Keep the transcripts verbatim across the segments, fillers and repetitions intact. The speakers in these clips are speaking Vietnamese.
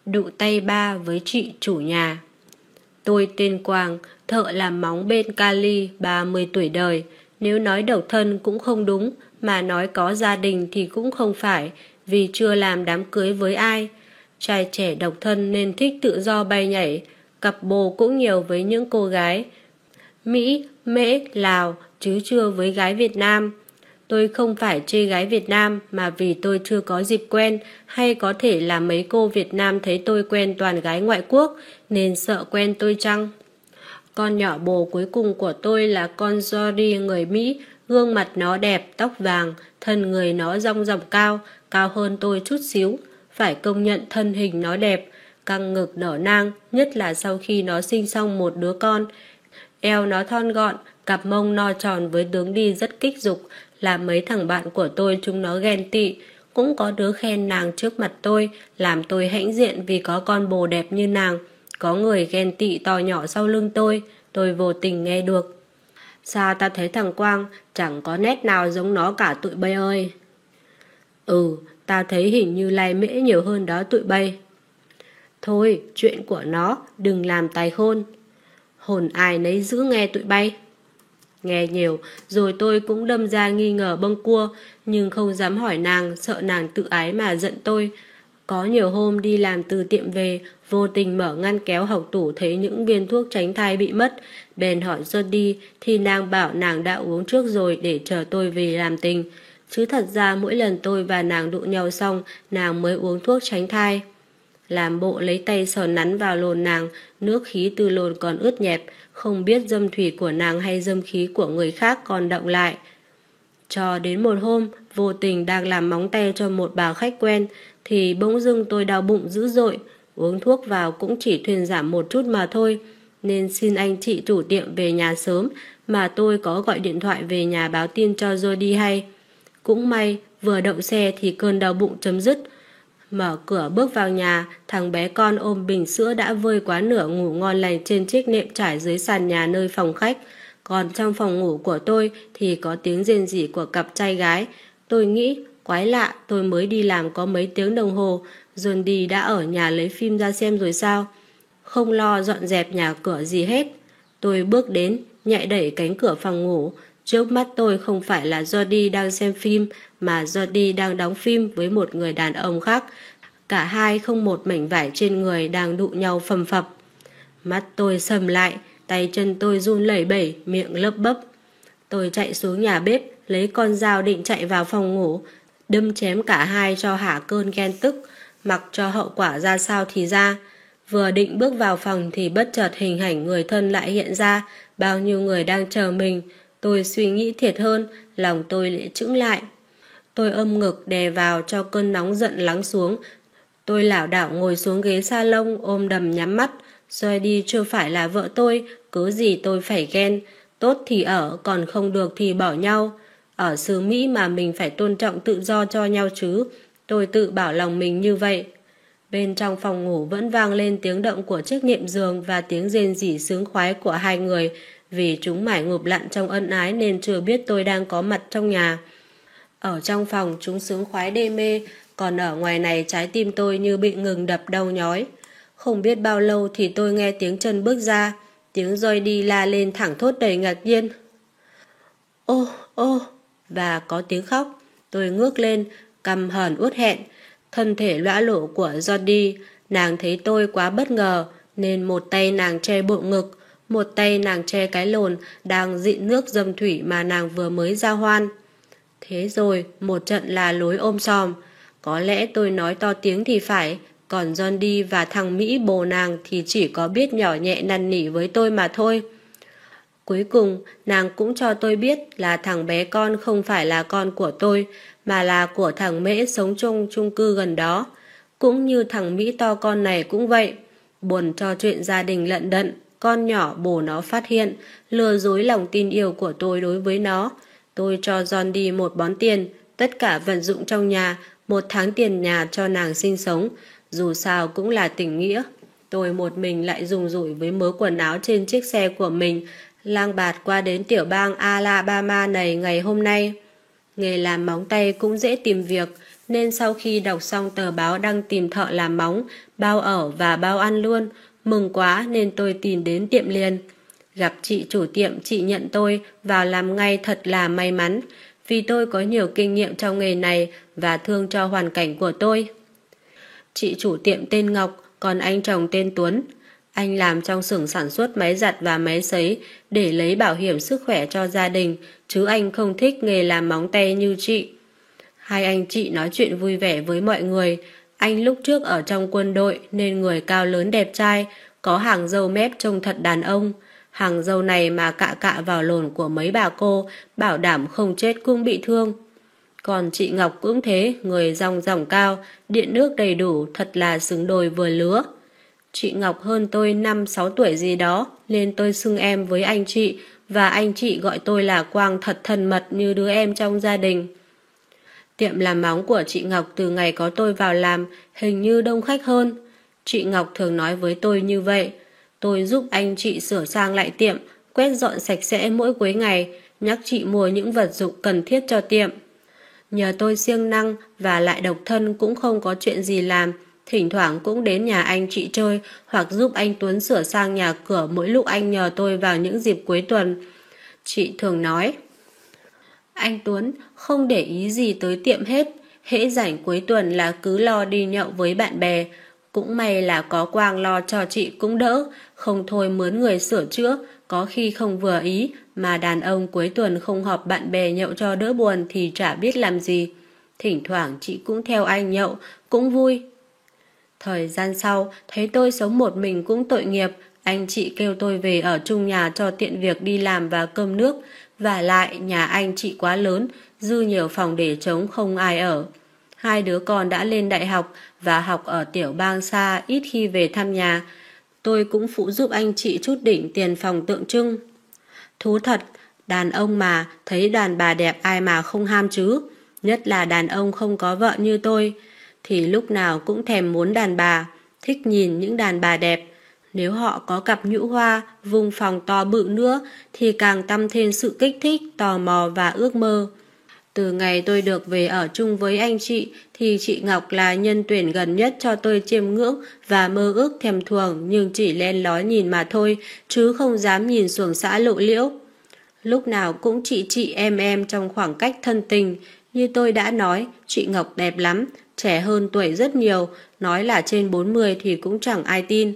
Đụng tay ba với chị chủ nhà. Tôi tên Quang, thợ làm móng bên Cali, ba mươi tuổi đời. Nếu nói độc thân cũng không đúng, mà nói có gia đình thì cũng không phải, vì chưa làm đám cưới với ai. Trai trẻ độc thân nên thích tự do bay nhảy, cặp bồ cũng nhiều với những cô gái Mỹ, Mễ, Lào, chứ chưa với gái Việt Nam. Tôi không phải chê gái Việt Nam mà vì tôi chưa có dịp quen, hay có thể là mấy cô Việt Nam thấy tôi quen toàn gái ngoại quốc nên sợ quen tôi chăng? Con nhỏ bồ cuối cùng của tôi là con Jody người Mỹ, gương mặt nó đẹp, tóc vàng, thân người nó dong dỏng cao, cao hơn tôi chút xíu. Phải công nhận thân hình nó đẹp, căng ngực nở nang, nhất là sau khi nó sinh xong một đứa con. Eo nó thon gọn, cặp mông no tròn với tướng đi rất kích dục, làm mấy thằng bạn của tôi chúng nó ghen tị. Cũng có đứa khen nàng trước mặt tôi, làm tôi hãnh diện vì có con bồ đẹp như nàng. Có người ghen tị to nhỏ sau lưng tôi, tôi vô tình nghe được. Sao ta thấy thằng Quang chẳng có nét nào giống nó cả tụi bay ơi. Ừ, ta thấy hình như Lai Mễ nhiều hơn đó tụi bay. Thôi, chuyện của nó, đừng làm tài khôn. Hồn ai nấy giữ nghe tụi bay. Nghe nhiều, rồi tôi cũng đâm ra nghi ngờ bâng cua, nhưng không dám hỏi nàng, sợ nàng tự ái mà giận tôi. Có nhiều hôm đi làm từ tiệm về, vô tình mở ngăn kéo học tủ thấy những viên thuốc tránh thai bị mất. Bèn hỏi Jody thì nàng bảo nàng đã uống trước rồi để chờ tôi về làm tình. Chứ thật ra mỗi lần tôi và nàng đụng nhau xong, nàng mới uống thuốc tránh thai. Làm bộ lấy tay sờ nắn vào lồn nàng, nước khí từ lồn còn ướt nhẹp, không biết dâm thủy của nàng hay dâm khí của người khác còn động lại. Cho đến một hôm, vô tình đang làm móng tay cho một bà khách quen, thì bỗng dưng tôi đau bụng dữ dội. Uống thuốc vào cũng chỉ thuyên giảm một chút mà thôi, nên xin anh chị chủ tiệm về nhà sớm, mà tôi có gọi điện thoại về nhà báo tin cho Jody hay. Cũng may, vừa đậu xe thì cơn đau bụng chấm dứt. Mở cửa bước vào nhà, thằng bé con ôm bình sữa đã vơi quá nửa ngủ ngon lành trên chiếc nệm trải dưới sàn nhà nơi phòng khách. Còn trong phòng ngủ của tôi thì có tiếng rên rỉ của cặp trai gái. Tôi nghĩ, quái lạ, tôi mới đi làm có mấy tiếng đồng hồ, Johnny đã ở nhà lấy phim ra xem rồi sao? Không lo dọn dẹp nhà cửa gì hết. Tôi bước đến, nhạy đẩy cánh cửa phòng ngủ. Trước mắt tôi không phải là Jody đang xem phim, mà Jody đang đóng phim với một người đàn ông khác. Cả hai không một mảnh vải trên người đang đụng nhau phầm phập. Mắt tôi sầm lại, tay chân tôi run lẩy bẩy, miệng lấp bấp. Tôi chạy xuống nhà bếp, lấy con dao định chạy vào phòng ngủ, đâm chém cả hai cho hả cơn ghen tức, mặc cho hậu quả ra sao thì ra. Vừa định bước vào phòng thì bất chợt hình ảnh người thân lại hiện ra, bao nhiêu người đang chờ mình. Tôi suy nghĩ thiệt hơn, lòng tôi lại chững lại. Tôi ôm ngực đè vào cho cơn nóng giận lắng xuống. Tôi lảo đảo ngồi xuống ghế salon, ôm đầm nhắm mắt. Xoay đi chưa phải là vợ tôi, cứ gì tôi phải ghen. Tốt thì ở, còn không được thì bỏ nhau. Ở xứ Mỹ mà mình phải tôn trọng tự do cho nhau chứ. Tôi tự bảo lòng mình như vậy. Bên trong phòng ngủ vẫn vang lên tiếng động của chiếc nệm giường và tiếng rên rỉ sướng khoái của hai người. Vì chúng mải ngụp lặn trong ân ái nên chưa biết tôi đang có mặt trong nhà. Ở trong phòng chúng sướng khoái đê mê, còn ở ngoài này trái tim tôi như bị ngừng đập đau nhói. Không biết bao lâu thì tôi nghe tiếng chân bước ra, tiếng roi đi la lên thẳng thốt đầy ngạc nhiên. Ô, ô, và có tiếng khóc. Tôi ngước lên, cằm hờn uất hẹn, thân thể lõa lổ của Jody. Nàng thấy tôi quá bất ngờ, nên một tay nàng che bộ ngực, một tay nàng che cái lồn đang dịn nước dâm thủy mà nàng vừa mới ra hoan. Thế rồi, một trận là lối ôm sòm. Có lẽ tôi nói to tiếng thì phải, còn Johnny và thằng Mỹ bồ nàng thì chỉ có biết nhỏ nhẹ năn nỉ với tôi mà thôi. Cuối cùng, nàng cũng cho tôi biết là thằng bé con không phải là con của tôi, mà là của thằng Mễ sống trong chung cư gần đó. Cũng như thằng Mỹ to con này cũng vậy. Buồn cho chuyện gia đình lận đận, con nhỏ bồ nó phát hiện, lừa dối lòng tin yêu của tôi đối với nó. Tôi cho Johnny một bón tiền, tất cả vận dụng trong nhà, một tháng tiền nhà cho nàng sinh sống. Dù sao cũng là tình nghĩa. Tôi một mình lại rùng rủi với mớ quần áo trên chiếc xe của mình, lang bạt qua đến tiểu bang Alabama này ngày hôm nay. Nghề làm móng tay cũng dễ tìm việc, nên sau khi đọc xong tờ báo đang tìm thợ làm móng, bao ở và bao ăn luôn. Mừng quá nên tôi tìm đến tiệm liền. Gặp chị chủ tiệm, chị nhận tôi vào làm ngay thật là may mắn, vì tôi có nhiều kinh nghiệm trong nghề này và thương cho hoàn cảnh của tôi. Chị chủ tiệm tên Ngọc, còn anh chồng tên Tuấn. Anh làm trong xưởng sản xuất máy giặt và máy sấy để lấy bảo hiểm sức khỏe cho gia đình, chứ anh không thích nghề làm móng tay như chị. Hai anh chị nói chuyện vui vẻ với mọi người. Anh lúc trước ở trong quân đội nên người cao lớn đẹp trai, có hàng râu mép trông thật đàn ông. Hàng râu này mà cạ cạ vào lồn của mấy bà cô, bảo đảm không chết cũng bị thương. Còn chị Ngọc cũng thế, người ròng ròng cao, điện nước đầy đủ, thật là xứng đôi vừa lứa. Chị Ngọc hơn tôi năm sáu tuổi gì đó, nên tôi xưng em với anh chị, và anh chị gọi tôi là Quang thật thân mật như đứa em trong gia đình. Tiệm làm móng của chị Ngọc từ ngày có tôi vào làm hình như đông khách hơn. Chị Ngọc thường nói với tôi như vậy. Tôi giúp anh chị sửa sang lại tiệm, quét dọn sạch sẽ mỗi cuối ngày, nhắc chị mua những vật dụng cần thiết cho tiệm. Nhờ tôi siêng năng và lại độc thân cũng không có chuyện gì làm, thỉnh thoảng cũng đến nhà anh chị chơi hoặc giúp anh Tuấn sửa sang nhà cửa mỗi lúc anh nhờ tôi vào những dịp cuối tuần. Chị thường nói, anh Tuấn không để ý gì tới tiệm hết, hễ rảnh cuối tuần là cứ lo đi nhậu với bạn bè. Cũng may là có Quang lo cho chị cũng đỡ, không thôi mướn người sửa chữa, có khi không vừa ý, mà đàn ông cuối tuần không họp bạn bè nhậu cho đỡ buồn thì chả biết làm gì. Thỉnh thoảng chị cũng theo anh nhậu, cũng vui. Thời gian sau, thấy tôi sống một mình cũng tội nghiệp, anh chị kêu tôi về ở chung nhà cho tiện việc đi làm và cơm nước. Và lại nhà anh chị quá lớn, dư nhiều phòng để trống không ai ở. Hai đứa con đã lên đại học và học ở tiểu bang xa, ít khi về thăm nhà. Tôi cũng phụ giúp anh chị chút đỉnh tiền phòng tượng trưng. Thú thật, đàn ông mà, thấy đàn bà đẹp ai mà không ham chứ. Nhất là đàn ông không có vợ như tôi, thì lúc nào cũng thèm muốn đàn bà, thích nhìn những đàn bà đẹp. Nếu họ có cặp nhũ hoa, vùng phòng to bự nữa, thì càng tăng thêm sự kích thích, tò mò và ước mơ. Từ ngày tôi được về ở chung với anh chị, thì chị Ngọc là nhân tuyển gần nhất cho tôi chiêm ngưỡng và mơ ước thèm thuồng, nhưng chỉ len lói nhìn mà thôi, chứ không dám nhìn xuồng xã lộ liễu. Lúc nào cũng chị chị em em trong khoảng cách thân tình. Như tôi đã nói, chị Ngọc đẹp lắm, trẻ hơn tuổi rất nhiều, nói là trên bốn mươi thì cũng chẳng ai tin.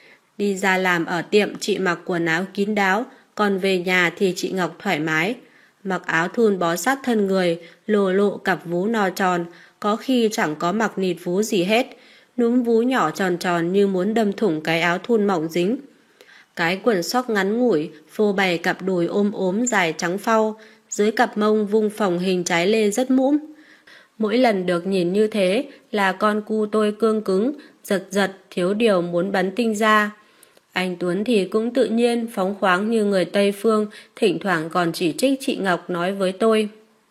Đi ra làm ở tiệm chị mặc quần áo kín đáo, còn về nhà thì chị Ngọc thoải mái. Mặc áo thun bó sát thân người, lồ lộ cặp vú no tròn, có khi chẳng có mặc nịt vú gì hết. Núm vú nhỏ tròn tròn như muốn đâm thủng cái áo thun mỏng dính. Cái quần sóc ngắn ngủi, phô bày cặp đùi ôm ốm dài trắng phau, dưới cặp mông vung phồng hình trái lê rất mũm. Mỗi lần được nhìn như thế là con cu tôi cương cứng, giật giật, thiếu điều muốn bắn tinh ra. Anh Tuấn thì cũng tự nhiên, phóng khoáng như người Tây Phương, thỉnh thoảng còn chỉ trích chị Ngọc nói với tôi.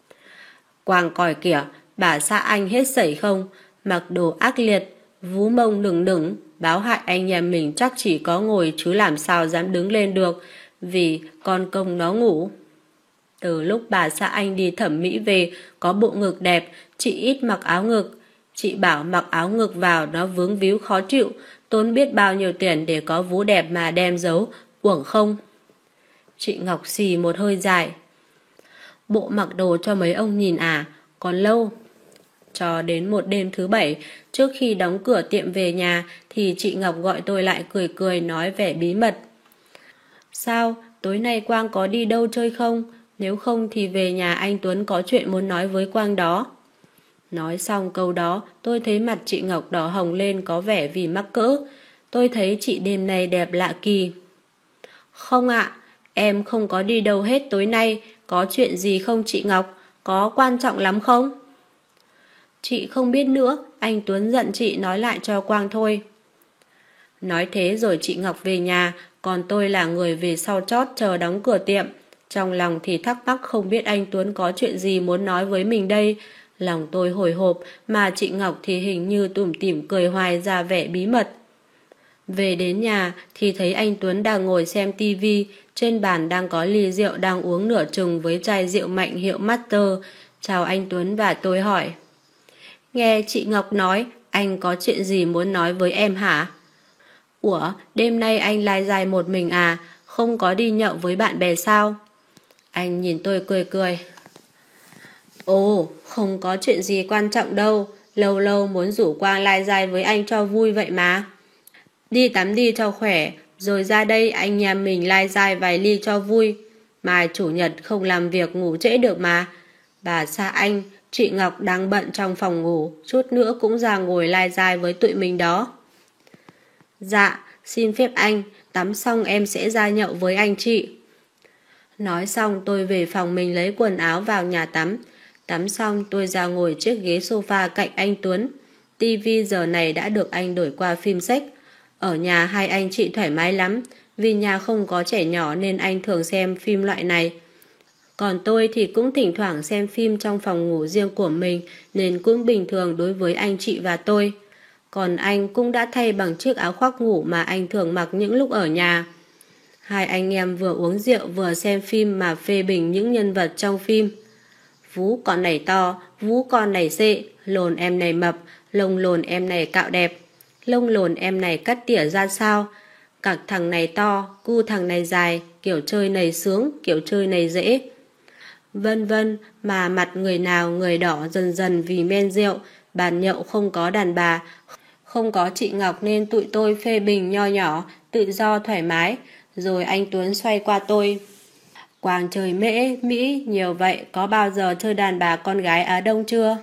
Quang còi kìa, bà xã anh hết sẩy không, mặc đồ ác liệt, vú mông đừng đừng, báo hại anh nhà mình chắc chỉ có ngồi chứ làm sao dám đứng lên được, vì con công nó ngủ. Từ lúc bà xã anh đi thẩm mỹ về, có bộ ngực đẹp, chị ít mặc áo ngực. Chị bảo mặc áo ngực vào nó vướng víu khó chịu, tốn biết bao nhiêu tiền để có vú đẹp mà đem giấu, uổng không? Chị Ngọc xì một hơi dài. Bộ mặc đồ cho mấy ông nhìn à, còn lâu. Cho đến một đêm thứ bảy, trước khi đóng cửa tiệm về nhà, thì chị Ngọc gọi tôi lại cười cười nói vẻ bí mật. Sao, tối nay Quang có đi đâu chơi không? Nếu không thì về nhà anh Tuấn có chuyện muốn nói với Quang đó. Nói xong câu đó, tôi thấy mặt chị Ngọc đỏ hồng lên có vẻ vì mắc cỡ. Tôi thấy chị đêm nay đẹp lạ kỳ. Không ạ, em không có đi đâu hết tối nay. Có chuyện gì không chị Ngọc? Có quan trọng lắm không? Chị không biết nữa, anh Tuấn giận chị nói lại cho Quang thôi. Nói thế rồi chị Ngọc về nhà, còn tôi là người về sau chót chờ đóng cửa tiệm. Trong lòng thì thắc mắc không biết anh Tuấn có chuyện gì muốn nói với mình đây. Lòng tôi hồi hộp, mà chị Ngọc thì hình như tủm tỉm cười hoài ra vẻ bí mật. Về đến nhà thì thấy anh Tuấn đang ngồi xem tivi, trên bàn đang có ly rượu đang uống nửa chừng với chai rượu mạnh hiệu Master. Chào anh Tuấn và tôi hỏi. Nghe chị Ngọc nói, anh có chuyện gì muốn nói với em hả? Ủa, đêm nay anh lai dài một mình à, không có đi nhậu với bạn bè sao? Anh nhìn tôi cười cười. Ồ, không có chuyện gì quan trọng đâu, lâu lâu muốn rủ Quang lai dài với anh cho vui vậy mà. Đi tắm đi cho khỏe, rồi ra đây anh nhà mình lai dài vài ly cho vui. Mai chủ nhật không làm việc ngủ trễ được mà. Bà xa anh, chị Ngọc đang bận trong phòng ngủ, chút nữa cũng ra ngồi lai dài với tụi mình đó. Dạ, xin phép anh, tắm xong em sẽ ra nhậu với anh chị. Nói xong tôi về phòng mình lấy quần áo vào nhà tắm. Tắm xong tôi ra ngồi chiếc ghế sofa cạnh anh Tuấn. Tivi giờ này đã được anh đổi qua phim sách. Ở nhà hai anh chị thoải mái lắm. Vì nhà không có trẻ nhỏ nên anh thường xem phim loại này. Còn tôi thì cũng thỉnh thoảng xem phim trong phòng ngủ riêng của mình nên cũng bình thường đối với anh chị và tôi. Còn anh cũng đã thay bằng chiếc áo khoác ngủ mà anh thường mặc những lúc ở nhà. Hai anh em vừa uống rượu vừa xem phim mà phê bình những nhân vật trong phim. Vú con này to, vú con này xệ, lồn em này mập, lông lồn em này cạo đẹp, lông lồn em này cắt tỉa ra sao, cặc thằng này to, cu thằng này dài, kiểu chơi này sướng, kiểu chơi này dễ. Vân vân, mà mặt người nào người đỏ dần dần vì men rượu, bàn nhậu không có đàn bà, không có chị Ngọc nên tụi tôi phê bình nho nhỏ, tự do thoải mái. Rồi anh Tuấn xoay qua tôi. Quang chơi mễ, Mỹ nhiều vậy, có bao giờ chơi đàn bà con gái Á Đông chưa?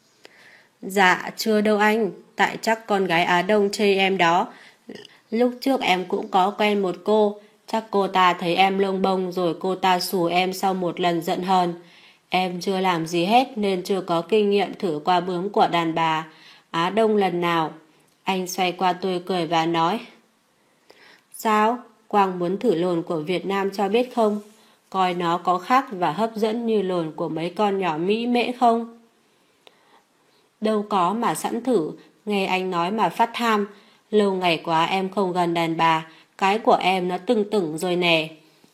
Dạ, chưa đâu anh, tại chắc con gái Á Đông chơi em đó. Lúc trước em cũng có quen một cô, chắc cô ta thấy em lông bông rồi cô ta xù em sau một lần giận hờn. Em chưa làm gì hết nên chưa có kinh nghiệm thử qua bướm của đàn bà Á Đông lần nào. Anh xoay qua tôi cười và nói. Sao? Quang muốn thử lồn của Việt Nam cho biết không? Coi nó có khác và hấp dẫn như lồn của mấy con nhỏ Mỹ mễ không? Đâu có mà sẵn thử, nghe anh nói mà phát tham. Lâu ngày quá em không gần đàn bà, cái của em nó tưng tửng rồi nè.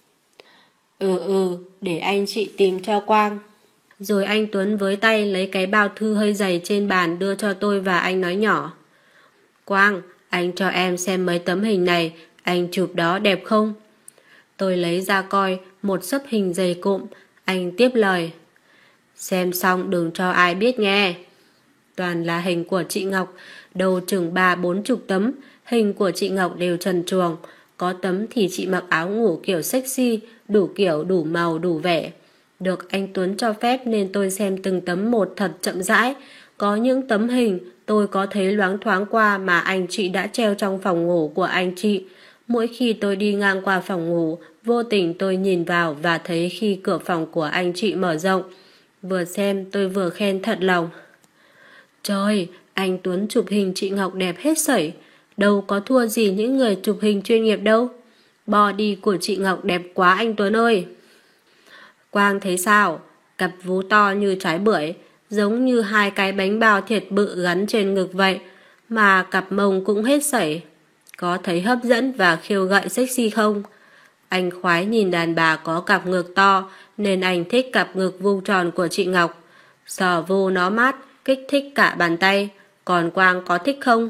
Ừ ừ, để anh chị tìm cho Quang. Rồi anh Tuấn với tay lấy cái bao thư hơi dày trên bàn đưa cho tôi và anh nói nhỏ. Quang, anh cho em xem mấy tấm hình này, anh chụp đó đẹp không? Tôi lấy ra coi một xấp hình dày cộm, anh tiếp lời. Xem xong đừng cho ai biết nghe. Toàn là hình của chị Ngọc, đầu chừng ba bốn chục tấm, hình của chị Ngọc đều trần truồng. Có tấm thì chị mặc áo ngủ kiểu sexy, đủ kiểu, đủ màu, đủ vẻ. Được anh Tuấn cho phép nên tôi xem từng tấm một thật chậm rãi. Có những tấm hình tôi có thấy loáng thoáng qua mà anh chị đã treo trong phòng ngủ của anh chị. Mỗi khi tôi đi ngang qua phòng ngủ, vô tình tôi nhìn vào và thấy khi cửa phòng của anh chị mở rộng. Vừa xem tôi vừa khen thật lòng. Trời, anh Tuấn chụp hình chị Ngọc đẹp hết sẩy. Đâu có thua gì những người chụp hình chuyên nghiệp đâu. Body của chị Ngọc đẹp quá anh Tuấn ơi. Quang thấy sao? Cặp vú to như trái bưởi, giống như hai cái bánh bao thiệt bự gắn trên ngực vậy. Mà cặp mông cũng hết sẩy. Có thấy hấp dẫn và khiêu gợi sexy không? Anh khoái nhìn đàn bà có cặp ngực to nên anh thích cặp ngực vuông tròn của chị Ngọc. Sờ vô nó mát, kích thích cả bàn tay. Còn Quang có thích không?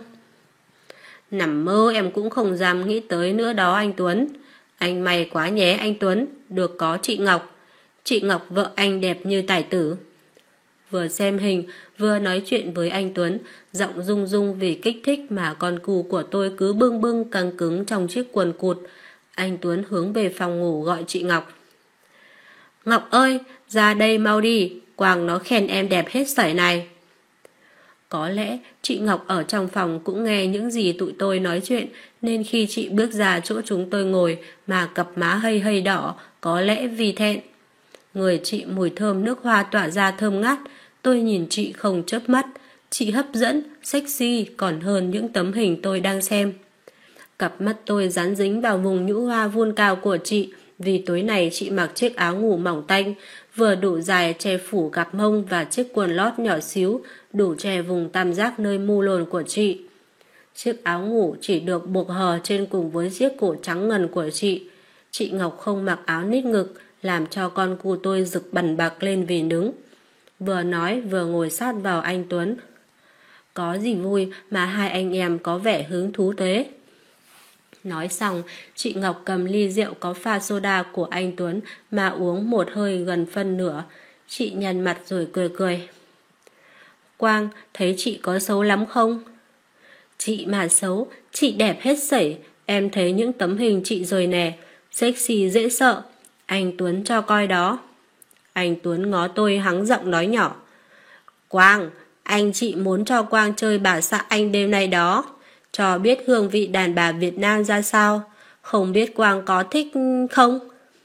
Nằm mơ em cũng không dám nghĩ tới nữa đó anh Tuấn. Anh may quá nhé anh Tuấn, được có chị Ngọc. Chị Ngọc vợ anh đẹp như tài tử. Vừa xem hình, vừa nói chuyện với anh Tuấn, giọng rung rung vì kích thích mà con cù của tôi cứ bưng bưng căng cứng trong chiếc quần cụt. Anh Tuấn hướng về phòng ngủ gọi chị Ngọc. Ngọc ơi, ra đây mau đi, Quang nó khen em đẹp hết sảy này. Có lẽ chị Ngọc ở trong phòng cũng nghe những gì tụi tôi nói chuyện, nên khi chị bước ra chỗ chúng tôi ngồi mà cặp má hơi hơi đỏ, có lẽ vì thẹn. Người chị mùi thơm nước hoa tỏa ra thơm ngát, tôi nhìn chị không chớp mắt. Chị hấp dẫn, sexy còn hơn những tấm hình tôi đang xem. Cặp mắt tôi dán dính vào vùng nhũ hoa vuông cao của chị, vì tối này chị mặc chiếc áo ngủ mỏng tanh, vừa đủ dài che phủ cặp mông và chiếc quần lót nhỏ xíu, đủ che vùng tam giác nơi mu lồn của chị. Chiếc áo ngủ chỉ được buộc hờ trên cùng với chiếc cổ trắng ngần của chị. Chị Ngọc không mặc áo nít ngực, làm cho con cu tôi rực bần bạc lên vì nứng. Vừa nói vừa ngồi sát vào anh Tuấn. Có gì vui mà hai anh em có vẻ hứng thú thế? Nói xong, chị Ngọc cầm ly rượu có pha soda của anh Tuấn mà uống một hơi gần phân nửa. Chị nhăn mặt rồi cười cười. Quang, thấy chị có xấu lắm không? Chị mà xấu, chị đẹp hết sẩy. Em thấy những tấm hình chị rồi nè, sexy dễ sợ. Anh Tuấn cho coi đó. Anh Tuấn ngó tôi hắng giọng nói nhỏ. Quang, anh chị muốn cho Quang chơi bà xã anh đêm nay đó, cho biết hương vị đàn bà Việt Nam ra sao. Không biết Quang có thích không?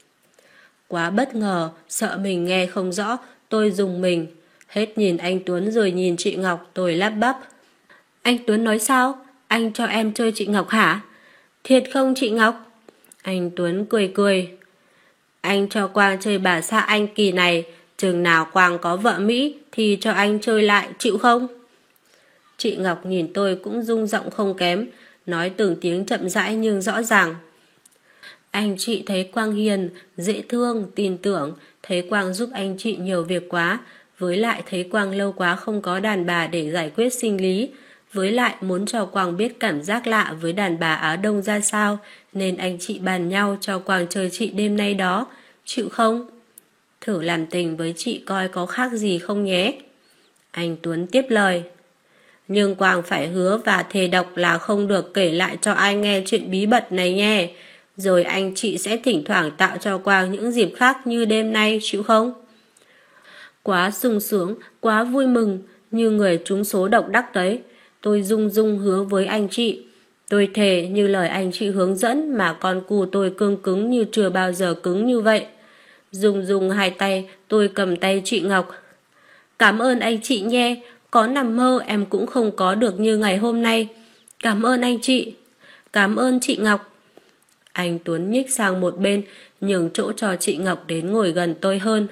Quá bất ngờ, sợ mình nghe không rõ, tôi rùng mình. Hết nhìn anh Tuấn rồi nhìn chị Ngọc, tôi lắp bắp. Anh Tuấn nói sao? Anh cho em chơi chị Ngọc hả? Thiệt không chị Ngọc? Anh Tuấn cười cười. Anh cho Quang chơi bà xã anh kỳ này, chừng nào Quang có vợ Mỹ thì cho anh chơi lại, chịu không? Chị Ngọc nhìn tôi cũng rung giọng không kém, nói từng tiếng chậm rãi nhưng rõ ràng. Anh chị thấy Quang hiền, dễ thương, tin tưởng, thấy Quang giúp anh chị nhiều việc quá, với lại thấy Quang lâu quá không có đàn bà để giải quyết sinh lý, với lại muốn cho Quang biết cảm giác lạ với đàn bà Á Đông ra sao, nên anh chị bàn nhau cho Quang chơi chị đêm nay đó, chịu không? Thử làm tình với chị coi có khác gì không nhé. Anh Tuấn tiếp lời. Nhưng Quang phải hứa và thề độc là không được kể lại cho ai nghe chuyện bí mật này nghe. Rồi anh chị sẽ thỉnh thoảng tạo cho Quang những dịp khác như đêm nay, chịu không? Quá sung sướng, quá vui mừng, như người trúng số độc đắc đấy. Tôi rung rung hứa với anh chị. Tôi thề như lời anh chị hướng dẫn mà con cù tôi cương cứng như chưa bao giờ cứng như vậy. Dùng dùng hai tay, tôi cầm tay chị Ngọc. Cảm ơn anh chị nhé, có nằm mơ em cũng không có được như ngày hôm nay. Cảm ơn anh chị. Cảm ơn chị Ngọc. Anh Tuấn nhích sang một bên, nhường chỗ cho chị Ngọc đến ngồi gần tôi hơn.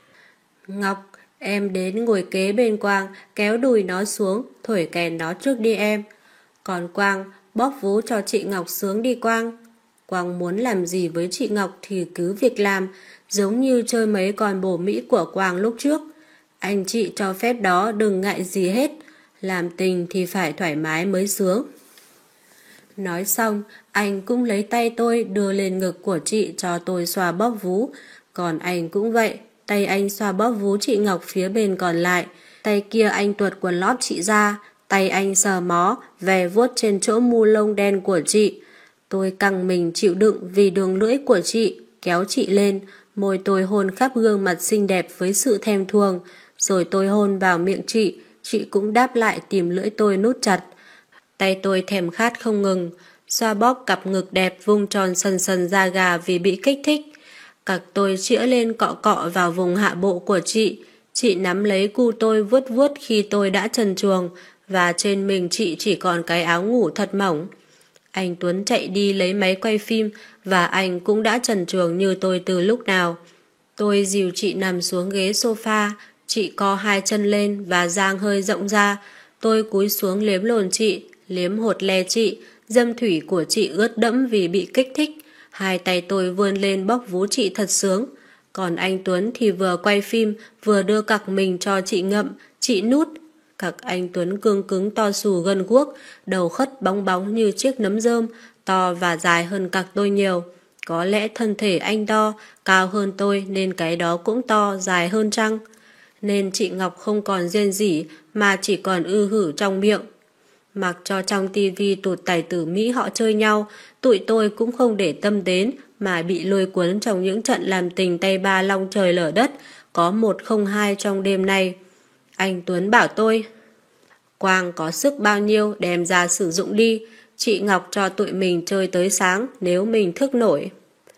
Ngọc, em đến ngồi kế bên Quang, kéo đùi nó xuống, thổi kèn nó trước đi em. Còn Quang, bóp vú cho chị Ngọc sướng đi Quang. Quang muốn làm gì với chị Ngọc thì cứ việc làm, giống như chơi mấy con bồ Mỹ của Quang lúc trước. Anh chị cho phép đó, đừng ngại gì hết. Làm tình thì phải thoải mái mới sướng. Nói xong, anh cũng lấy tay tôi đưa lên ngực của chị cho tôi xoa bóp vú. Còn anh cũng vậy, tay anh xoa bóp vú chị Ngọc phía bên còn lại. Tay kia anh tuột quần lót chị ra. Tay anh sờ mó, ve vuốt trên chỗ mu lông đen của chị. Tôi căng mình chịu đựng vì đường lưỡi của chị, kéo chị lên. Môi tôi hôn khắp gương mặt xinh đẹp với sự thèm thuồng. Rồi tôi hôn vào miệng chị, chị cũng đáp lại tìm lưỡi tôi nút chặt. Tay tôi thèm khát không ngừng, xoa bóp cặp ngực đẹp vung tròn sần sần da gà vì bị kích thích. Cặc tôi chĩa lên cọ cọ vào vùng hạ bộ của chị. Chị nắm lấy cu tôi vuốt vuốt khi tôi đã trần truồng, và trên mình chị chỉ còn cái áo ngủ thật mỏng. Anh Tuấn chạy đi lấy máy quay phim, và anh cũng đã trần truồng như tôi từ lúc nào. Tôi dìu chị nằm xuống ghế sofa, chị co hai chân lên và dang hơi rộng ra. Tôi cúi xuống liếm lồn chị, liếm hột le chị, dâm thủy của chị ướt đẫm vì bị kích thích. Hai tay tôi vươn lên bóp vú chị thật sướng. Còn anh Tuấn thì vừa quay phim, vừa đưa cặc mình cho chị ngậm, chị nút. Cặc anh Tuấn cương cứng to xù gân guốc, đầu khất bóng bóng như chiếc nấm rơm, to và dài hơn cặc tôi nhiều. Có lẽ thân thể anh to, cao hơn tôi nên cái đó cũng to, dài hơn chăng? Nên chị Ngọc không còn rên rỉ mà chỉ còn ư hử trong miệng. Mặc cho trong tivi tụt tài tử Mỹ họ chơi nhau, tụi tôi cũng không để tâm đến mà bị lôi cuốn trong những trận làm tình tay ba long trời lở đất, có một không hai trong đêm nay. Anh Tuấn bảo tôi, Quang có sức bao nhiêu đem ra sử dụng đi, chị Ngọc cho tụi mình chơi tới sáng nếu mình thức nổi.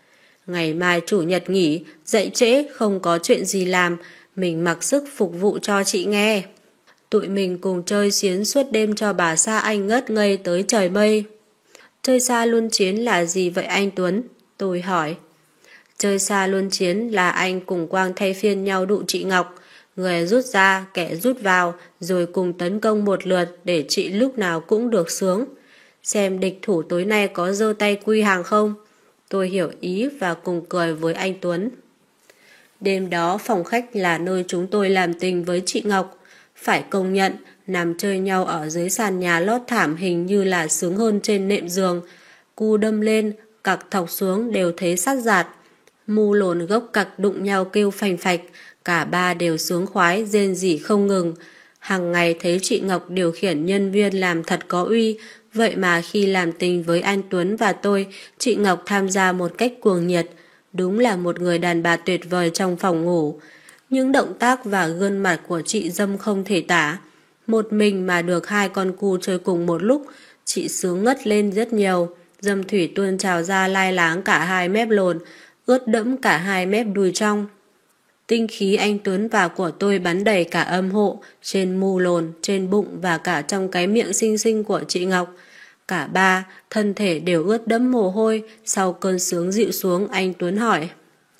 Ngày mai chủ nhật nghỉ, dậy trễ không có chuyện gì làm, mình mặc sức phục vụ cho chị nghe. Tụi mình cùng chơi xiến suốt đêm cho bà Sa Anh ngất ngây tới trời mây. Chơi xa luân chiến là gì vậy anh Tuấn? Tôi hỏi. Chơi xa luân chiến là anh cùng Quang thay phiên nhau đụ chị Ngọc, người rút ra, kẻ rút vào, rồi cùng tấn công một lượt để chị lúc nào cũng được sướng. Xem địch thủ tối nay có giơ tay quy hàng không? Tôi hiểu ý và cùng cười với anh Tuấn. Đêm đó phòng khách là nơi chúng tôi làm tình với chị Ngọc. Phải công nhận, nằm chơi nhau ở dưới sàn nhà lót thảm hình như là sướng hơn trên nệm giường. Cu đâm lên, cặc thọc xuống đều thấy sát giạt. Mu lồn gốc cặc đụng nhau kêu phành phạch, cả ba đều sướng khoái, rên rỉ không ngừng. Hàng ngày thấy chị Ngọc điều khiển nhân viên làm thật có uy, vậy mà khi làm tình với anh Tuấn và tôi, chị Ngọc tham gia một cách cuồng nhiệt. Đúng là một người đàn bà tuyệt vời trong phòng ngủ. Những động tác và gương mặt của chị dâm không thể tả. Một mình mà được hai con cu chơi cùng một lúc, chị sướng ngất lên rất nhiều. Dâm thủy tuôn trào ra lai láng cả hai mép lồn, ướt đẫm cả hai mép đùi trong. Tinh khí anh Tuấn và của tôi bắn đầy cả âm hộ, trên mu lồn, trên bụng và cả trong cái miệng xinh xinh của chị Ngọc. Cả ba, thân thể đều ướt đẫm mồ hôi. Sau cơn sướng dịu xuống, anh Tuấn hỏi: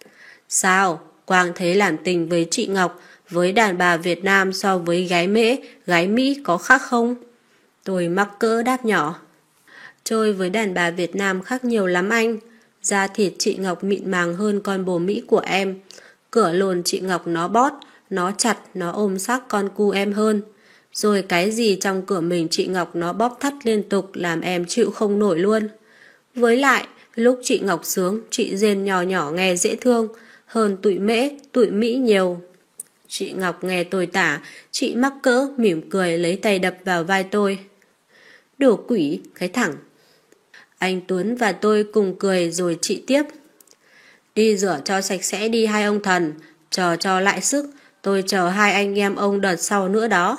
Sao? Quang thấy làm tình với chị Ngọc, với đàn bà Việt Nam so với gái Mễ, gái Mỹ có khác không? Tôi mắc cỡ đáp nhỏ: Chơi với đàn bà Việt Nam khác nhiều lắm anh. Da thịt chị Ngọc mịn màng hơn con bồ Mỹ của em. Cửa lồn chị Ngọc nó bót, nó chặt, nó ôm xác con cu em hơn. Rồi cái gì trong cửa mình chị Ngọc nó bóp thắt liên tục làm em chịu không nổi luôn. Với lại, lúc chị Ngọc sướng, chị rên nhỏ nhỏ nghe dễ thương, hơn tụi Mễ, tụi Mỹ nhiều. Chị Ngọc nghe tôi tả, chị mắc cỡ, mỉm cười lấy tay đập vào vai tôi. Đồ quỷ, cái thẳng. Anh Tuấn và tôi cùng cười rồi chị tiếp: Đi rửa cho sạch sẽ đi hai ông thần, chờ cho lại sức, tôi chờ hai anh em ông đợt sau nữa đó.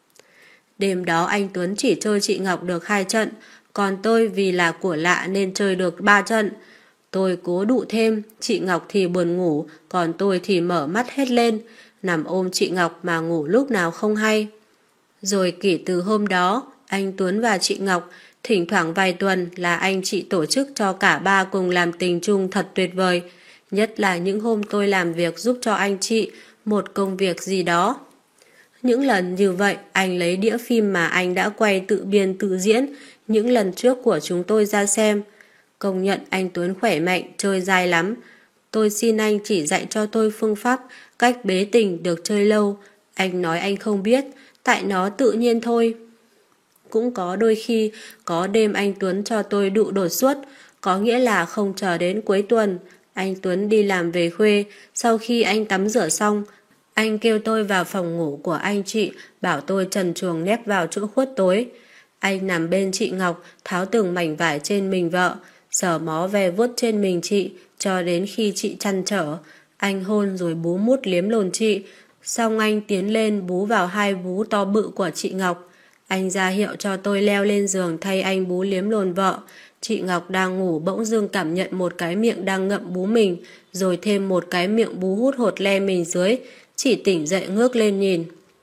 Đêm đó anh Tuấn chỉ chơi chị Ngọc được hai trận, còn tôi vì là của lạ nên chơi được ba trận. Tôi cố đụ thêm, chị Ngọc thì buồn ngủ, còn tôi thì mở mắt hết lên, nằm ôm chị Ngọc mà ngủ lúc nào không hay. Rồi kể từ hôm đó, anh Tuấn và chị Ngọc, thỉnh thoảng vài tuần là anh chị tổ chức cho cả ba cùng làm tình chung thật tuyệt vời. Nhất là những hôm tôi làm việc giúp cho anh chị một công việc gì đó. Những lần như vậy, anh lấy đĩa phim mà anh đã quay tự biên tự diễn những lần trước của chúng tôi ra xem. Công nhận anh Tuấn khỏe mạnh, chơi dai lắm. Tôi xin anh chỉ dạy cho tôi phương pháp cách bế tình được chơi lâu. Anh nói anh không biết, tại nó tự nhiên thôi. Cũng có đôi khi, có đêm anh Tuấn cho tôi đụ đột xuất, có nghĩa là không chờ đến cuối tuần. Anh Tuấn đi làm về khuya, sau khi anh tắm rửa xong, anh kêu tôi vào phòng ngủ của anh chị, bảo tôi trần truồng nép vào chỗ khuất tối. Anh nằm bên chị Ngọc, tháo từng mảnh vải trên mình vợ, sờ mó ve vuốt trên mình chị, cho đến khi chị trăn trở. Anh hôn rồi bú mút liếm lồn chị, xong anh tiến lên bú vào hai vú to bự của chị Ngọc. Anh ra hiệu cho tôi leo lên giường thay anh bú liếm lồn vợ. Chị Ngọc đang ngủ bỗng dưng cảm nhận một cái miệng đang ngậm bú mình, rồi thêm một cái miệng bú hút hột le mình dưới. Chị tỉnh dậy ngước lên nhìn.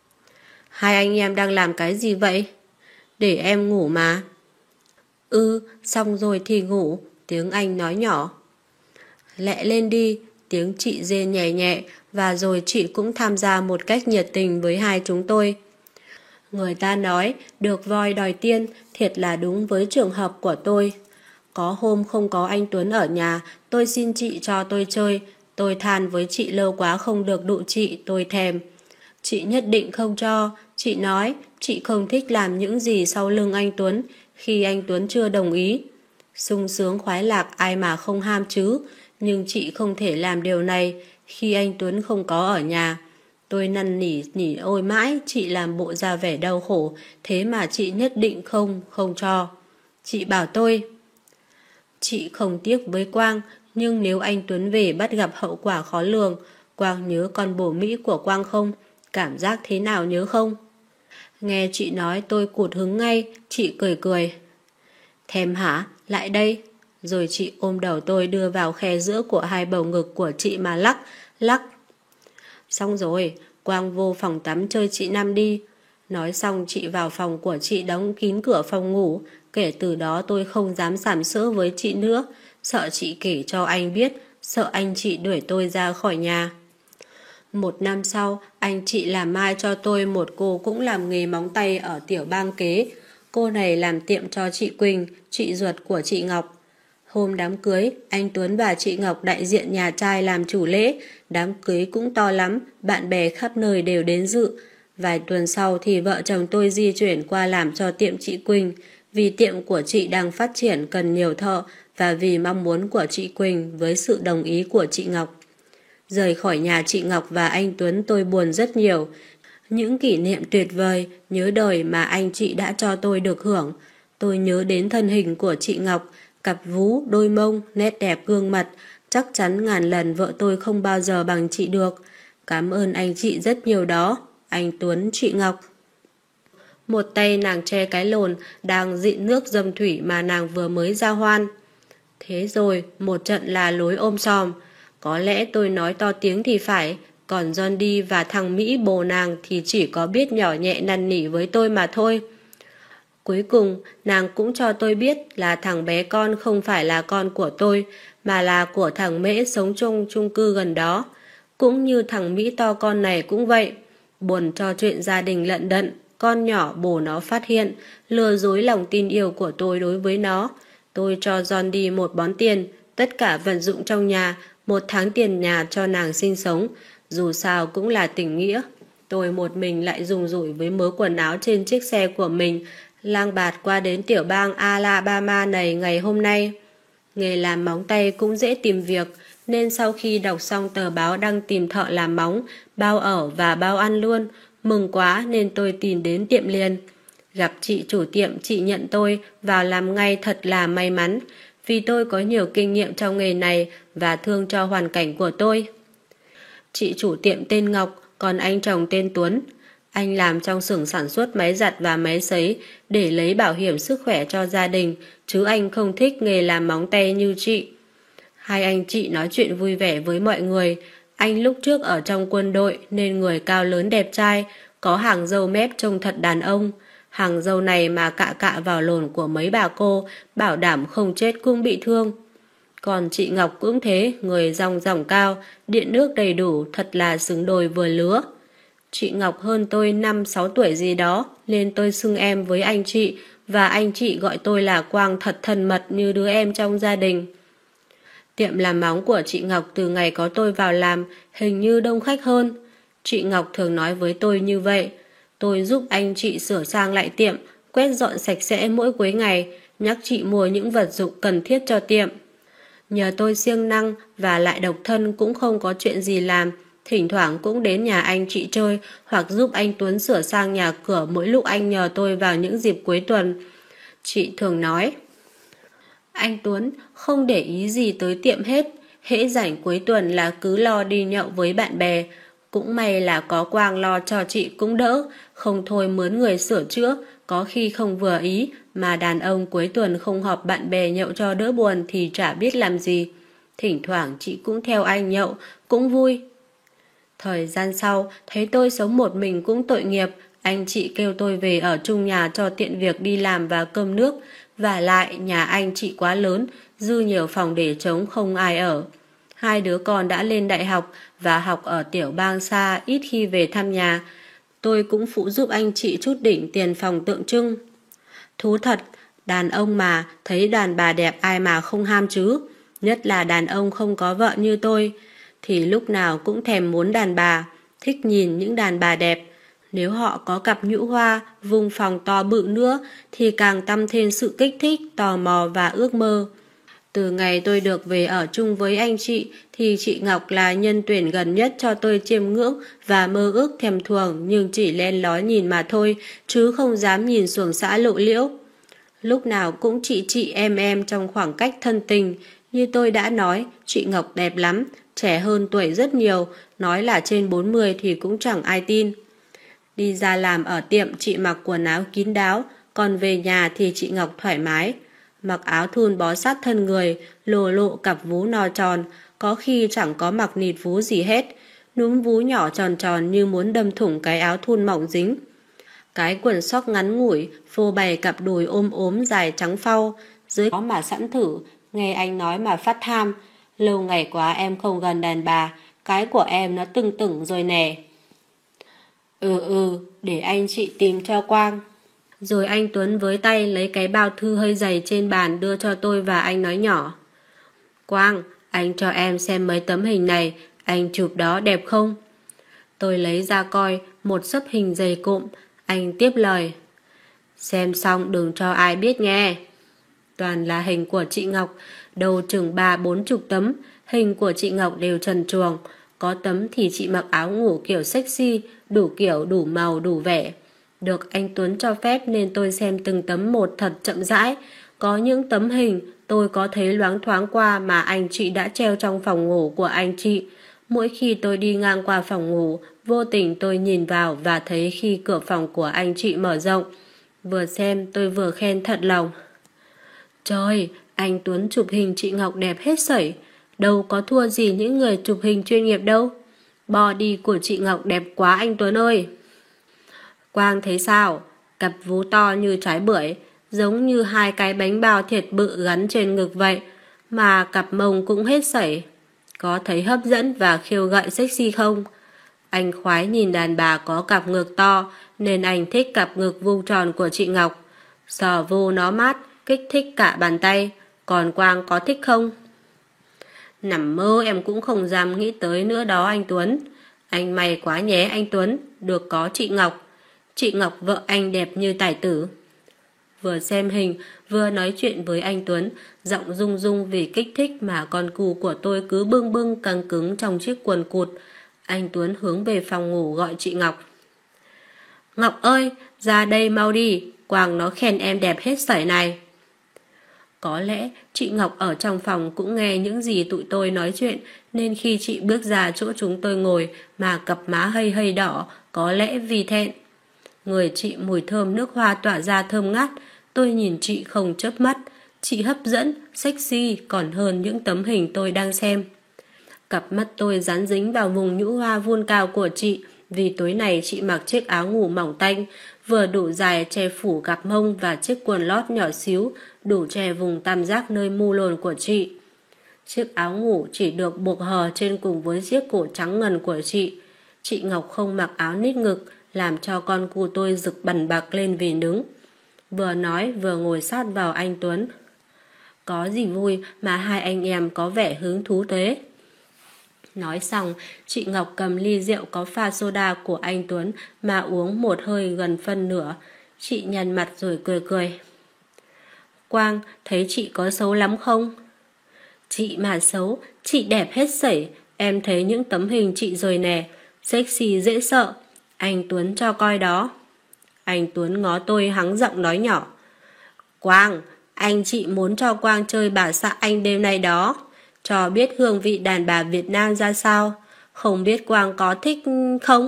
Hai anh em đang làm cái gì vậy? Để em ngủ mà. Ừ, xong rồi thì ngủ, tiếng anh nói nhỏ. Lẹ lên đi, tiếng chị rên nhẹ nhẹ, và rồi chị cũng tham gia một cách nhiệt tình với hai chúng tôi. Người ta nói, được voi đòi tiên, thiệt là đúng với trường hợp của tôi. Có hôm không có anh Tuấn ở nhà, tôi xin chị cho tôi chơi. Tôi than với chị lâu quá không được đụ chị, tôi thèm. Chị nhất định không cho. Chị nói, chị không thích làm những gì sau lưng anh Tuấn, khi anh Tuấn chưa đồng ý. Sung sướng khoái lạc ai mà không ham chứ, nhưng chị không thể làm điều này khi anh Tuấn không có ở nhà. Tôi năn nỉ nỉ ôi mãi, chị làm bộ ra vẻ đau khổ, thế mà chị nhất định không, không cho. Chị bảo tôi, chị không tiếc với Quang, nhưng nếu anh Tuấn về bắt gặp hậu quả khó lường, Quang nhớ con bồ Mỹ của Quang không? Cảm giác thế nào nhớ không? Nghe chị nói tôi cụt hứng ngay, chị cười cười. Thèm hả? Lại đây. Rồi chị ôm đầu tôi đưa vào khe giữa của hai bầu ngực của chị mà lắc, lắc. Xong rồi, Quang vô phòng tắm chơi chị Năm đi. Nói xong chị vào phòng của chị đóng kín cửa phòng ngủ. Kể từ đó tôi không dám sàm sỡ với chị nữa, sợ chị kể cho anh biết, sợ anh chị đuổi tôi ra khỏi nhà. Một năm sau, anh chị làm mai cho tôi một cô cũng làm nghề móng tay ở tiểu bang kế. Cô này làm tiệm cho chị Quỳnh, chị ruột của chị Ngọc. Hôm đám cưới, anh Tuấn và chị Ngọc đại diện nhà trai làm chủ lễ. Đám cưới cũng to lắm, bạn bè khắp nơi đều đến dự. Vài tuần sau thì vợ chồng tôi di chuyển qua làm cho tiệm chị Quỳnh, vì tiệm của chị đang phát triển cần nhiều thợ và vì mong muốn của chị Quỳnh với sự đồng ý của chị Ngọc. Rời khỏi nhà chị Ngọc và anh Tuấn tôi buồn rất nhiều. Những kỷ niệm tuyệt vời, nhớ đời mà anh chị đã cho tôi được hưởng. Tôi nhớ đến thân hình của chị Ngọc, cặp vú, đôi mông, nét đẹp gương mặt. Chắc chắn ngàn lần vợ tôi không bao giờ bằng chị được. Cảm ơn anh chị rất nhiều đó, anh Tuấn, chị Ngọc. Một tay nàng che cái lồn đang dịn nước dâm thủy mà nàng vừa mới ra hoan. Thế rồi, một trận là lối ôm sòm. Có lẽ tôi nói to tiếng thì phải, còn John đi và thằng Mỹ bồ nàng thì chỉ có biết nhỏ nhẹ năn nỉ với tôi mà thôi. Cuối cùng, nàng cũng cho tôi biết là thằng bé con không phải là con của tôi, mà là của thằng Mễ sống trong chung cư gần đó. Cũng như thằng Mỹ to con này cũng vậy. Buồn cho chuyện gia đình lận đận, con nhỏ bồ nó phát hiện, lừa dối lòng tin yêu của tôi đối với nó. Tôi cho John đi một bón tiền, tất cả vận dụng trong nhà, một tháng tiền nhà cho nàng sinh sống. Dù sao cũng là tình nghĩa. Tôi một mình lại rùng rủi với mớ quần áo trên chiếc xe của mình, lang bạt qua đến tiểu bang Alabama này ngày hôm nay. Nghề làm móng tay cũng dễ tìm việc, nên sau khi đọc xong tờ báo đang tìm thợ làm móng, bao ở và bao ăn luôn, mừng quá nên tôi tìm đến tiệm liền. Gặp chị chủ tiệm, chị nhận tôi vào làm ngay thật là may mắn, vì tôi có nhiều kinh nghiệm trong nghề này và thương cho hoàn cảnh của tôi. Chị chủ tiệm tên Ngọc, còn anh chồng tên Tuấn. Anh làm trong xưởng sản xuất máy giặt và máy sấy để lấy bảo hiểm sức khỏe cho gia đình, chứ anh không thích nghề làm móng tay như chị. Hai anh chị nói chuyện vui vẻ với mọi người. Anh lúc trước ở trong quân đội nên người cao lớn đẹp trai, có hàng râu mép trông thật đàn ông. Hàng râu này mà cạ cạ vào lồn của mấy bà cô, bảo đảm không chết cũng bị thương. Còn chị Ngọc cũng thế, người ròng ròng cao, điện nước đầy đủ, thật là xứng đôi vừa lứa. Chị Ngọc hơn tôi năm sáu tuổi gì đó, nên tôi xưng em với anh chị, và anh chị gọi tôi là Quang thật thân mật như đứa em trong gia đình. Tiệm làm móng của chị Ngọc từ ngày có tôi vào làm, hình như đông khách hơn. Chị Ngọc thường nói với tôi như vậy. Tôi giúp anh chị sửa sang lại tiệm, quét dọn sạch sẽ mỗi cuối ngày, nhắc chị mua những vật dụng cần thiết cho tiệm. Nhờ tôi siêng năng và lại độc thân cũng không có chuyện gì làm, thỉnh thoảng cũng đến nhà anh chị chơi hoặc giúp anh Tuấn sửa sang nhà cửa mỗi lúc anh nhờ tôi vào những dịp cuối tuần. Chị thường nói, anh Tuấn không để ý gì tới tiệm hết, hễ rảnh cuối tuần là cứ lo đi nhậu với bạn bè. Cũng may là có Quang lo cho chị cũng đỡ, không thôi mướn người sửa chữa, có khi không vừa ý, mà đàn ông cuối tuần không họp bạn bè nhậu cho đỡ buồn thì chả biết làm gì. Thỉnh thoảng chị cũng theo anh nhậu, cũng vui. Thời gian sau, thấy tôi sống một mình cũng tội nghiệp, anh chị kêu tôi về ở chung nhà cho tiện việc đi làm và cơm nước. Và lại nhà anh chị quá lớn, dư nhiều phòng để trống không ai ở. Hai đứa con đã lên đại học và học ở tiểu bang xa, ít khi về thăm nhà. Tôi cũng phụ giúp anh chị chút đỉnh tiền phòng tượng trưng. Thú thật, đàn ông mà, thấy đàn bà đẹp ai mà không ham chứ. Nhất là đàn ông không có vợ như tôi, thì lúc nào cũng thèm muốn đàn bà, thích nhìn những đàn bà đẹp. Nếu họ có cặp nhũ hoa, vùng phòng to bự nữa, thì càng tăng thêm sự kích thích, tò mò và ước mơ. Từ ngày tôi được về ở chung với anh chị, thì chị Ngọc là nhân tuyển gần nhất cho tôi chiêm ngưỡng và mơ ước thèm thuồng, nhưng chỉ len lói nhìn mà thôi, chứ không dám nhìn xuồng xã lộ liễu. Lúc nào cũng chị chị em em trong khoảng cách thân tình. Như tôi đã nói, chị Ngọc đẹp lắm, trẻ hơn tuổi rất nhiều, nói là trên bốn mươi thì cũng chẳng ai tin. Đi ra làm ở tiệm chị mặc quần áo kín đáo, còn về nhà thì chị Ngọc thoải mái. Mặc áo thun bó sát thân người, lồ lộ cặp vú no tròn, có khi chẳng có mặc nịt vú gì hết. Núm vú nhỏ tròn tròn như muốn đâm thủng cái áo thun mỏng dính. Cái quần sóc ngắn ngủi, phô bày cặp đùi ôm ốm dài trắng phau. Dưới có mà sẵn thử, nghe anh nói mà phát tham. Lâu ngày quá em không gần đàn bà, cái của em nó tưng tửng rồi nè. Ừ ừ, để anh chị tìm cho Quang. Rồi anh Tuấn với tay lấy cái bao thư hơi dày trên bàn đưa cho tôi và anh nói nhỏ. Quang, anh cho em xem mấy tấm hình này, anh chụp đó đẹp không? Tôi lấy ra coi, một xấp hình dày cộm. Anh tiếp lời. Xem xong đừng cho ai biết nghe. Toàn là hình của chị Ngọc, đầu chừng ba bốn chục tấm. Hình của chị Ngọc đều trần truồng. Có tấm thì chị mặc áo ngủ kiểu sexy, đủ kiểu, đủ màu, đủ vẻ. Được anh Tuấn cho phép nên tôi xem từng tấm một thật chậm rãi. Có những tấm hình tôi có thấy loáng thoáng qua mà anh chị đã treo trong phòng ngủ của anh chị. Mỗi khi tôi đi ngang qua phòng ngủ, vô tình tôi nhìn vào và thấy khi cửa phòng của anh chị mở rộng. Vừa xem tôi vừa khen thật lòng. Trời, anh Tuấn chụp hình chị Ngọc đẹp hết sảy. Đâu có thua gì những người chụp hình chuyên nghiệp đâu. Body của chị Ngọc đẹp quá anh Tuấn ơi. Quang thấy sao? Cặp vú to như trái bưởi, giống như hai cái bánh bao thiệt bự gắn trên ngực vậy. Mà cặp mông cũng hết sảy. Có thấy hấp dẫn và khiêu gợi sexy không? Anh khoái nhìn đàn bà có cặp ngực to, nên anh thích cặp ngực vuông tròn của chị Ngọc. Sờ vô nó mát, kích thích cả bàn tay. Còn Quang có thích không? Nằm mơ em cũng không dám nghĩ tới nữa đó anh Tuấn. Anh may quá nhé anh Tuấn, được có chị Ngọc. Chị Ngọc vợ anh đẹp như tài tử. Vừa xem hình, vừa nói chuyện với anh Tuấn, giọng rung rung vì kích thích mà con cù của tôi cứ bưng bưng căng cứng trong chiếc quần cụt. Anh Tuấn hướng về phòng ngủ gọi chị Ngọc. Ngọc ơi, ra đây mau đi, Quang nó khen em đẹp hết sảy này. Có lẽ chị Ngọc ở trong phòng cũng nghe những gì tụi tôi nói chuyện, nên khi chị bước ra chỗ chúng tôi ngồi mà cặp má hơi hơi đỏ, có lẽ vì thẹn. Người chị mùi thơm nước hoa tỏa ra thơm ngát, tôi nhìn chị không chớp mắt. Chị hấp dẫn, sexy còn hơn những tấm hình tôi đang xem. Cặp mắt tôi dán dính vào vùng nhũ hoa vuông cao của chị, vì tối nay chị mặc chiếc áo ngủ mỏng tanh, vừa đủ dài che phủ cặp mông và chiếc quần lót nhỏ xíu, đủ che vùng tam giác nơi mu lồn của chị. Chiếc áo ngủ chỉ được buộc hờ trên cùng với chiếc cổ trắng ngần của chị. Chị Ngọc không mặc áo nít ngực, làm cho con cu tôi rực bần bạc lên vì nứng. Vừa nói vừa ngồi sát vào anh Tuấn. Có gì vui mà hai anh em có vẻ hứng thú thế? Nói xong, chị Ngọc cầm ly rượu có pha soda của anh Tuấn mà uống một hơi gần phân nửa. Chị nhăn mặt rồi cười cười. Quang, thấy chị có xấu lắm không? Chị mà xấu, chị đẹp hết sảy. Em thấy những tấm hình chị rồi nè, sexy dễ sợ. Anh Tuấn cho coi đó. Anh Tuấn ngó tôi hắng giọng nói nhỏ. Quang, anh chị muốn cho Quang chơi bà xã anh đêm nay đó, cho biết hương vị đàn bà Việt Nam ra sao. Không biết Quang có thích không?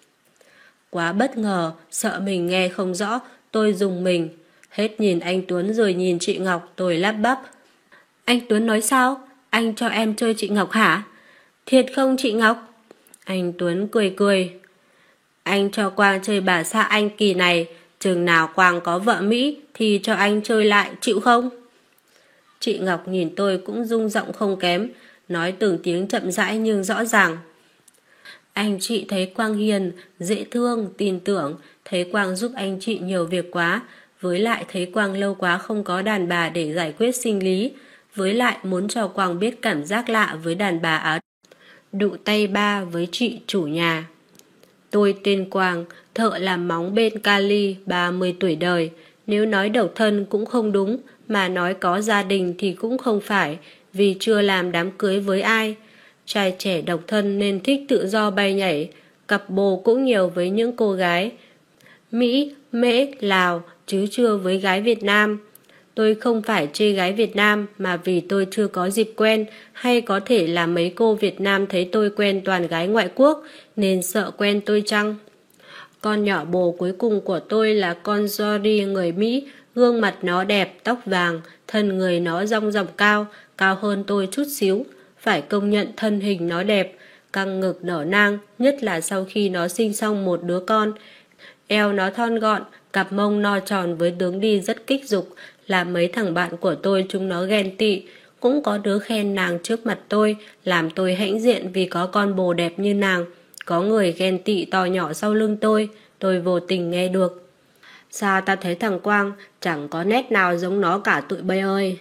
Quá bất ngờ, sợ mình nghe không rõ, tôi rùng mình. Hết nhìn anh Tuấn rồi nhìn chị Ngọc, tôi lắp bắp. Anh Tuấn nói sao? Anh cho em chơi chị Ngọc hả? Thiệt không chị Ngọc? Anh Tuấn cười cười. Anh cho Quang chơi bà xã anh kỳ này, chừng nào Quang có vợ Mỹ thì cho anh chơi lại, chịu không? Chị Ngọc nhìn tôi cũng rung giọng không kém, nói từng tiếng chậm rãi nhưng rõ ràng. Anh chị thấy Quang hiền, dễ thương, tin tưởng, thấy Quang giúp anh chị nhiều việc quá, với lại thấy Quang lâu quá không có đàn bà để giải quyết sinh lý, với lại muốn cho Quang biết cảm giác lạ với đàn bà Á đụ tay ba với chị chủ nhà. Tôi tên Quang, thợ làm móng bên Cali, ba mươi tuổi đời. Nếu nói độc thân cũng không đúng, mà nói có gia đình thì cũng không phải, vì chưa làm đám cưới với ai. Trai trẻ độc thân nên thích tự do bay nhảy, cặp bồ cũng nhiều với những cô gái Mỹ, Mễ, Lào, chứ chưa với gái Việt Nam. Tôi không phải chê gái Việt Nam mà vì tôi chưa có dịp quen, hay có thể là mấy cô Việt Nam thấy tôi quen toàn gái ngoại quốc nên sợ quen tôi chăng? Con nhỏ bồ cuối cùng của tôi là con Jory người Mỹ, gương mặt nó đẹp, tóc vàng, thân người nó dong dỏng cao, cao hơn tôi chút xíu. Phải công nhận thân hình nó đẹp, căng ngực nở nang, nhất là sau khi nó sinh xong một đứa con. Eo nó thon gọn, cặp mông no tròn với tướng đi rất kích dục, làm mấy thằng bạn của tôi chúng nó ghen tị. Cũng có đứa khen nàng trước mặt tôi, làm tôi hãnh diện vì có con bồ đẹp như nàng. Có người ghen tị to nhỏ sau lưng tôi, tôi vô tình nghe được. Sao ta thấy thằng Quang chẳng có nét nào giống nó cả tụi bay ơi.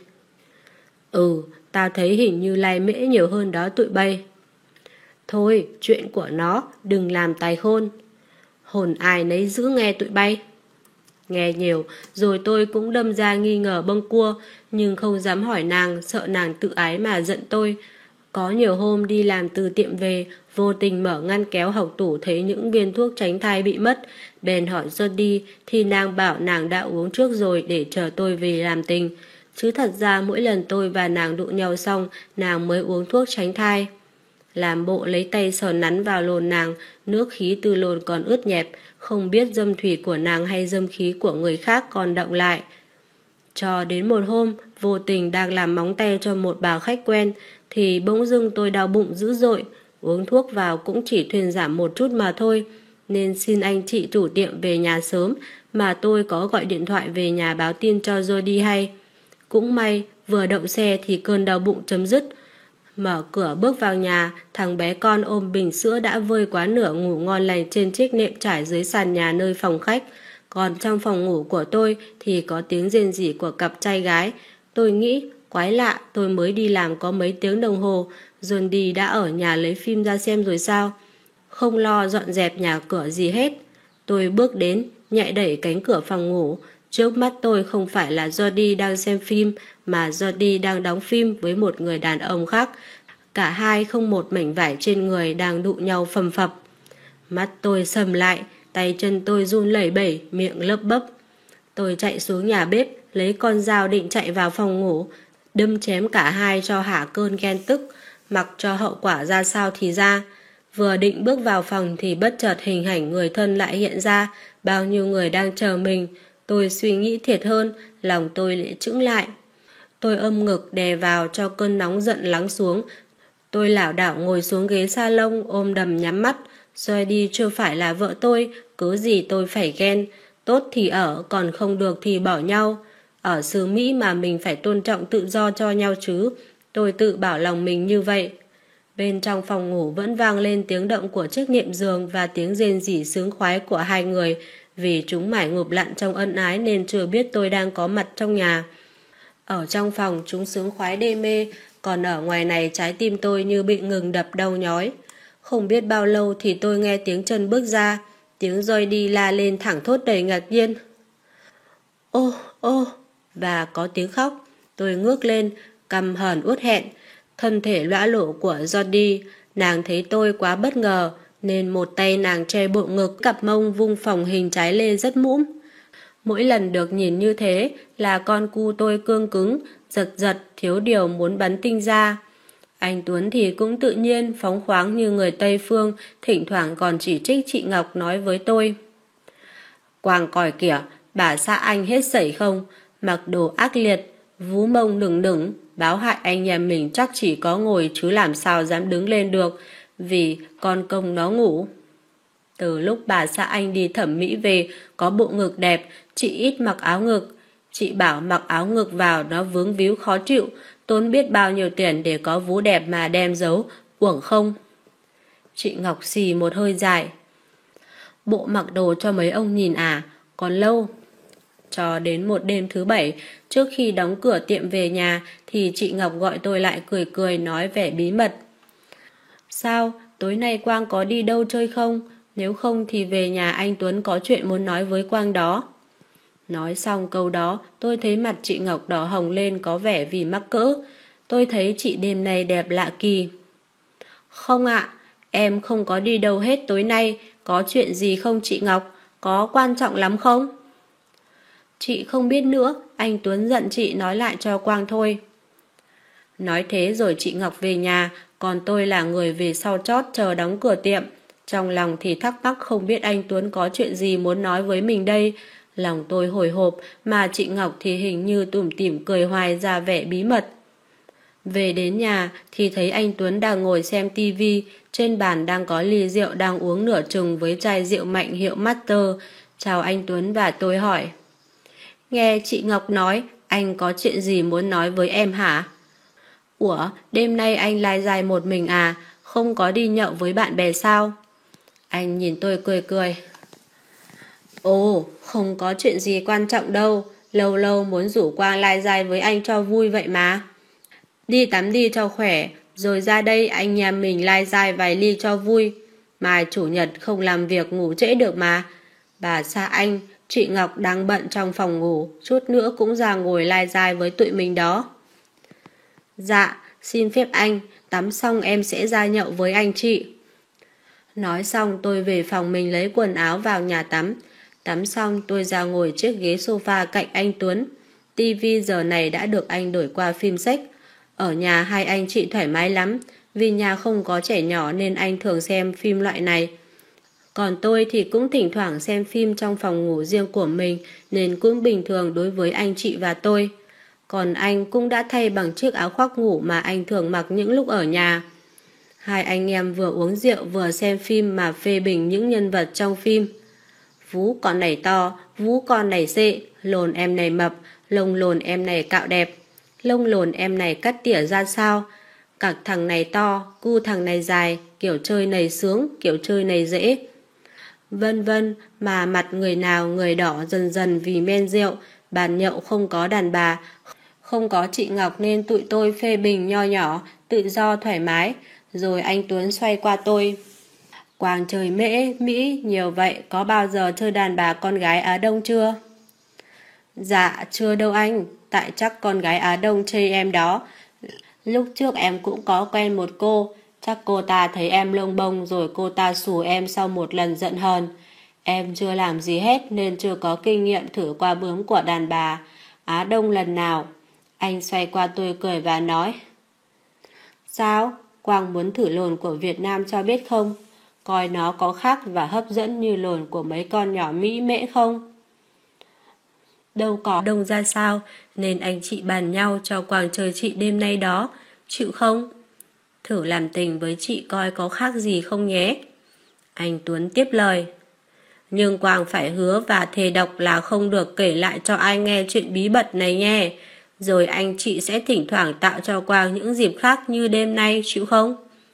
Ừ, ta thấy hình như Lai Mễ nhiều hơn đó tụi bay. Thôi, chuyện của nó, đừng làm tài khôn. Hồn ai nấy giữ nghe tụi bay. Nghe nhiều, rồi tôi cũng đâm ra nghi ngờ bâng cua, nhưng không dám hỏi nàng, sợ nàng tự ái mà giận tôi. Có nhiều hôm đi làm từ tiệm về, vô tình mở ngăn kéo học tủ thấy những viên thuốc tránh thai bị mất. Bèn hỏi Jody thì nàng bảo nàng đã uống trước rồi để chờ tôi về làm tình. Chứ thật ra mỗi lần tôi và nàng đụng nhau xong, nàng mới uống thuốc tránh thai. Làm bộ lấy tay sờ nắn vào lồn nàng, nước khí từ lồn còn ướt nhẹp, không biết dâm thủy của nàng hay dâm khí của người khác còn động lại. Cho đến một hôm, vô tình đang làm móng tay cho một bà khách quen, thì bỗng dưng tôi đau bụng dữ dội. Uống thuốc vào cũng chỉ thuyên giảm một chút mà thôi, nên xin anh chị chủ tiệm về nhà sớm, mà tôi có gọi điện thoại về nhà báo tin cho Jody hay. Cũng may, vừa đậu xe thì cơn đau bụng chấm dứt. Mở cửa bước vào nhà, thằng bé con ôm bình sữa đã vơi quá nửa ngủ ngon lành trên chiếc nệm trải dưới sàn nhà nơi phòng khách. Còn trong phòng ngủ của tôi thì có tiếng rên rỉ của cặp trai gái. Tôi nghĩ, quái lạ, tôi mới đi làm có mấy tiếng đồng hồ, Johnny đã ở nhà lấy phim ra xem rồi sao? Không lo dọn dẹp nhà cửa gì hết. Tôi bước đến, nhạy đẩy cánh cửa phòng ngủ. Trước mắt tôi không phải là Jody đang xem phim, mà Jody đang đóng phim với một người đàn ông khác. Cả hai không một mảnh vải trên người đang đụ nhau phầm phập. Mắt tôi sầm lại, tay chân tôi run lẩy bẩy, miệng lấp bấp. Tôi chạy xuống nhà bếp, lấy con dao định chạy vào phòng ngủ, đâm chém cả hai cho hả cơn ghen tức, mặc cho hậu quả ra sao thì ra. Vừa định bước vào phòng thì bất chợt hình ảnh người thân lại hiện ra, bao nhiêu người đang chờ mình. Tôi suy nghĩ thiệt hơn, lòng tôi lại chững lại. Tôi ôm ngực đè vào cho cơn nóng giận lắng xuống. Tôi lảo đảo ngồi xuống ghế salon, ôm đầm nhắm mắt. Xoay đi chưa phải là vợ tôi, cứ gì tôi phải ghen. Tốt thì ở, còn không được thì bỏ nhau. Ở xứ Mỹ mà mình phải tôn trọng tự do cho nhau chứ. Tôi tự bảo lòng mình như vậy. Bên trong phòng ngủ vẫn vang lên tiếng động của chiếc nệm giường và tiếng rên rỉ sướng khoái của hai người. Vì chúng mải ngụp lặn trong ân ái nên chưa biết tôi đang có mặt trong nhà. Ở trong phòng chúng sướng khoái đê mê, còn ở ngoài này trái tim tôi như bị ngừng đập đau nhói. Không biết bao lâu thì tôi nghe tiếng chân bước ra, tiếng roi đi la lên thẳng thốt đầy ngạc nhiên. Ô, ô, và có tiếng khóc. Tôi ngước lên, cằm hờn uất hẹn, thân thể lõa lổ của Jody. Nàng thấy tôi quá bất ngờ, nên một tay nàng che bộ ngực, cặp mông vung phồng hình trái lê rất mũm. Mỗi lần được nhìn như thế là con cu tôi cương cứng, giật giật, thiếu điều muốn bắn tinh ra. Anh Tuấn thì cũng tự nhiên, phóng khoáng như người Tây Phương, thỉnh thoảng còn chỉ trích chị Ngọc nói với tôi. Quàng còi kìa, bà xã anh hết sẩy không, mặc đồ ác liệt, vú mông đừng đừng, báo hại anh nhà mình chắc chỉ có ngồi chứ làm sao dám đứng lên được, vì con công nó ngủ. Từ lúc bà xã anh đi thẩm mỹ về, có bộ ngực đẹp, chị ít mặc áo ngực. Chị bảo mặc áo ngực vào nó vướng víu khó chịu, tốn biết bao nhiêu tiền để có vú đẹp mà đem giấu, uổng không? Chị Ngọc xì một hơi dài. Bộ mặc đồ cho mấy ông nhìn à, còn lâu. Cho đến một đêm thứ bảy, trước khi đóng cửa tiệm về nhà, thì chị Ngọc gọi tôi lại cười cười nói vẻ bí mật. Sao, tối nay Quang có đi đâu chơi không? Nếu không thì về nhà anh Tuấn có chuyện muốn nói với Quang đó. Nói xong câu đó, tôi thấy mặt chị Ngọc đỏ hồng lên có vẻ vì mắc cỡ. Tôi thấy chị đêm nay đẹp lạ kỳ. Không ạ, em không có đi đâu hết tối nay. Có chuyện gì không chị Ngọc? Có quan trọng lắm không? Chị không biết nữa, anh Tuấn giận chị nói lại cho Quang thôi. Nói thế rồi chị Ngọc về nhà, còn tôi là người về sau chót chờ đóng cửa tiệm. Trong lòng thì thắc mắc không biết anh Tuấn có chuyện gì muốn nói với mình đây. Lòng tôi hồi hộp, mà chị Ngọc thì hình như tủm tỉm cười hoài ra vẻ bí mật. Về đến nhà thì thấy anh Tuấn đang ngồi xem tivi, trên bàn đang có ly rượu đang uống nửa chừng với chai rượu mạnh hiệu Master. Chào anh Tuấn và tôi hỏi. Nghe chị Ngọc nói, anh có chuyện gì muốn nói với em hả? Ủa, đêm nay anh lai dài một mình à, không có đi nhậu với bạn bè sao? Anh nhìn tôi cười cười. Ồ, không có chuyện gì quan trọng đâu, lâu lâu muốn rủ Quang lai dài với anh cho vui vậy mà. Đi tắm đi cho khỏe, rồi ra đây anh nhà mình lai dài vài ly cho vui. Mai chủ nhật không làm việc ngủ trễ được mà. Bà Sa Anh, chị Ngọc đang bận trong phòng ngủ, chút nữa cũng ra ngồi lai dai với tụi mình đó. Dạ, xin phép anh, tắm xong em sẽ ra nhậu với anh chị. Nói xong tôi về phòng mình lấy quần áo vào nhà tắm. Tắm xong tôi ra ngồi chiếc ghế sofa cạnh anh Tuấn. Tivi giờ này đã được anh đổi qua phim sách. Ở nhà hai anh chị thoải mái lắm. Vì nhà không có trẻ nhỏ nên anh thường xem phim loại này. Còn tôi thì cũng thỉnh thoảng xem phim trong phòng ngủ riêng của mình nên cũng bình thường đối với anh chị và tôi. Còn anh cũng đã thay bằng chiếc áo khoác ngủ mà anh thường mặc những lúc ở nhà. Hai anh em vừa uống rượu vừa xem phim mà phê bình những nhân vật trong phim. Vú con này to, vú con này xệ, lồn em này mập, lông lồn em này cạo đẹp, lông lồn em này cắt tỉa ra sao, cặc thằng này to, cu thằng này dài, kiểu chơi này sướng, kiểu chơi này dễ. Vân vân, mà mặt người nào người đỏ dần dần vì men rượu, bàn nhậu không có đàn bà, không có chị Ngọc nên tụi tôi phê bình nho nhỏ, tự do thoải mái. Rồi anh Tuấn xoay qua tôi. Quang chơi mễ, Mỹ nhiều vậy, có bao giờ chơi đàn bà con gái Á Đông chưa? Dạ, chưa đâu anh, tại chắc con gái Á Đông chơi em đó. Lúc trước em cũng có quen một cô, chắc cô ta thấy em lông bông rồi cô ta xù em sau một lần giận hờn. Em chưa làm gì hết nên chưa có kinh nghiệm thử qua bướm của đàn bà Á Đông lần nào. Anh xoay qua tôi cười và nói. Sao? Quang muốn thử lồn của Việt Nam cho biết không? Coi nó có khác và hấp dẫn như lồn của mấy con nhỏ Mỹ mễ không? Đâu có đông ra sao, nên anh chị bàn nhau cho Quang chơi chị đêm nay đó, chịu không? Thử làm tình với chị coi có khác gì không nhé. Anh Tuấn tiếp lời. Nhưng Quang phải hứa và thề độc là không được kể lại cho ai nghe chuyện bí mật này nhé. Rồi anh chị sẽ thỉnh thoảng tạo cho Quang những dịp khác như đêm nay, chịu không?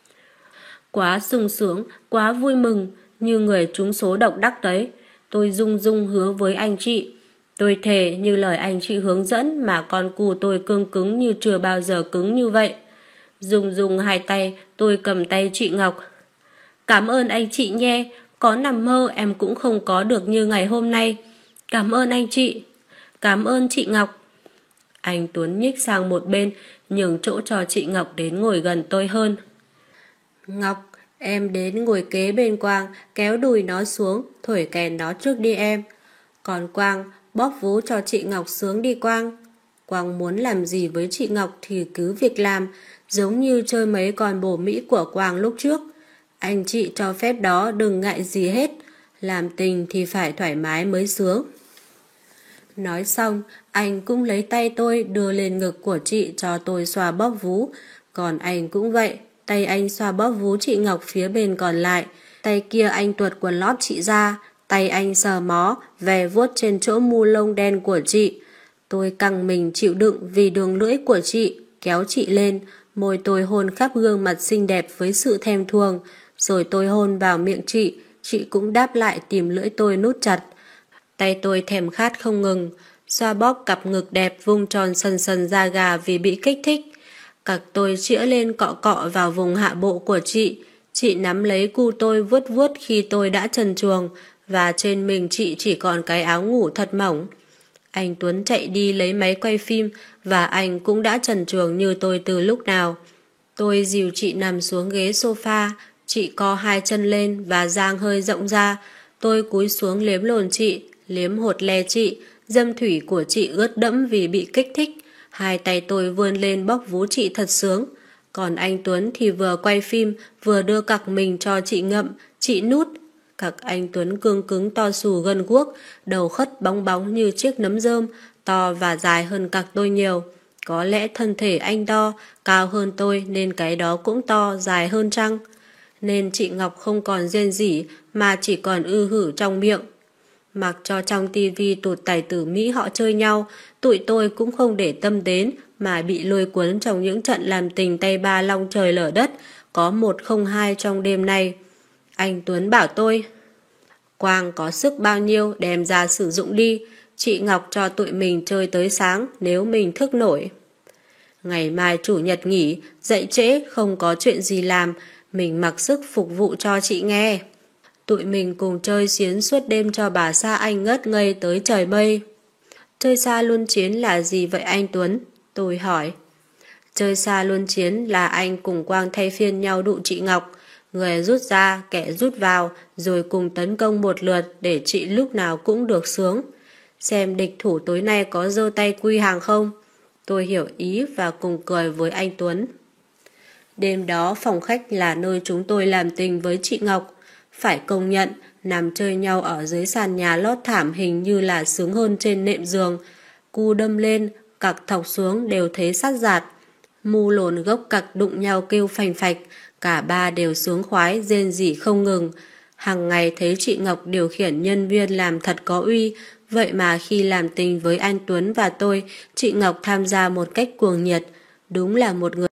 Quá sung sướng, quá vui mừng, như người trúng số độc đắc đấy. Tôi rung rung hứa với anh chị. Tôi thề như lời anh chị hướng dẫn mà con cù tôi cương cứng như chưa bao giờ cứng như vậy. Rung rung hai tay, tôi cầm tay chị Ngọc. Cảm ơn anh chị nhé, có nằm mơ em cũng không có được như ngày hôm nay. Cảm ơn anh chị. Cảm ơn chị Ngọc. Anh Tuấn nhích sang một bên, nhường chỗ cho chị Ngọc đến ngồi gần tôi hơn. Ngọc, em đến ngồi kế bên Quang, kéo đùi nó xuống, thổi kèn nó trước đi em. Còn Quang, bóp vú cho chị Ngọc sướng đi Quang. Quang muốn làm gì với chị Ngọc thì cứ việc làm, giống như chơi mấy con bồ Mỹ của Quang lúc trước. Anh chị cho phép đó, đừng ngại gì hết. Làm tình thì phải thoải mái mới sướng. Nói xong, anh cũng lấy tay tôi đưa lên ngực của chị cho tôi xoa bóp vú. Còn anh cũng vậy, tay anh xoa bóp vú chị Ngọc phía bên còn lại. Tay kia anh tuột quần lót chị ra. Tay anh sờ mó, ve vuốt trên chỗ mu lông đen của chị. Tôi căng mình chịu đựng vì đường lưỡi của chị, kéo chị lên. Môi tôi hôn khắp gương mặt xinh đẹp với sự thèm thuồng. Rồi tôi hôn vào miệng chị, chị cũng đáp lại tìm lưỡi tôi nút chặt. Tay tôi thèm khát không ngừng, xoa bóp cặp ngực đẹp vung tròn sần sần da gà vì bị kích thích. Cặc tôi chĩa lên cọ cọ vào vùng hạ bộ của chị. Chị nắm lấy cu tôi vuốt vuốt khi tôi đã trần truồng, và trên mình chị chỉ còn cái áo ngủ thật mỏng. Anh Tuấn chạy đi lấy máy quay phim và anh cũng đã trần truồng như tôi từ lúc nào. Tôi dìu chị nằm xuống ghế sofa, chị co hai chân lên và dang hơi rộng ra. Tôi cúi xuống liếm lồn chị, liếm hột le chị, dâm thủy của chị ướt đẫm vì bị kích thích. Hai tay tôi vươn lên bóp vú chị thật sướng. Còn anh Tuấn thì vừa quay phim, vừa đưa cặc mình cho chị ngậm, chị nút. Cặc anh Tuấn cương cứng to xù gân guốc, đầu khất bóng bóng như chiếc nấm rơm, to và dài hơn cặc tôi nhiều. Có lẽ thân thể anh to, cao hơn tôi nên cái đó cũng to, dài hơn chăng? Nên chị Ngọc không còn rên rỉ mà chỉ còn ư hử trong miệng. Mặc cho trong tivi tụt tài tử Mỹ họ chơi nhau, tụi tôi cũng không để tâm đến mà bị lôi cuốn trong những trận làm tình tay ba long trời lở đất, có một không hai trong đêm nay. Anh Tuấn bảo tôi, Quang có sức bao nhiêu đem ra sử dụng đi, chị Ngọc cho tụi mình chơi tới sáng nếu mình thức nổi. Ngày mai chủ nhật nghỉ, dậy trễ không có chuyện gì làm, mình mặc sức phục vụ cho chị nghe. Tụi mình cùng chơi xiến suốt đêm cho bà Sa Anh ngất ngây tới trời mây. Chơi xa luân chiến là gì vậy anh Tuấn? Tôi hỏi. Chơi xa luân chiến là anh cùng Quang thay phiên nhau đụ chị Ngọc, người rút ra, kẻ rút vào, rồi cùng tấn công một lượt để chị lúc nào cũng được sướng. Xem địch thủ tối nay có giơ tay quy hàng không? Tôi hiểu ý và cùng cười với anh Tuấn. Đêm đó phòng khách là nơi chúng tôi làm tình với chị Ngọc. Phải công nhận, nằm chơi nhau ở dưới sàn nhà lót thảm hình như là sướng hơn trên nệm giường. Cu đâm lên, cặc thọc xuống đều thấy sát giạt. Mu lồn gốc cặc đụng nhau kêu phành phạch, cả ba đều sướng khoái, rên rỉ không ngừng. Hằng ngày thấy chị Ngọc điều khiển nhân viên làm thật có uy, vậy mà khi làm tình với anh Tuấn và tôi, chị Ngọc tham gia một cách cuồng nhiệt. Đúng là một người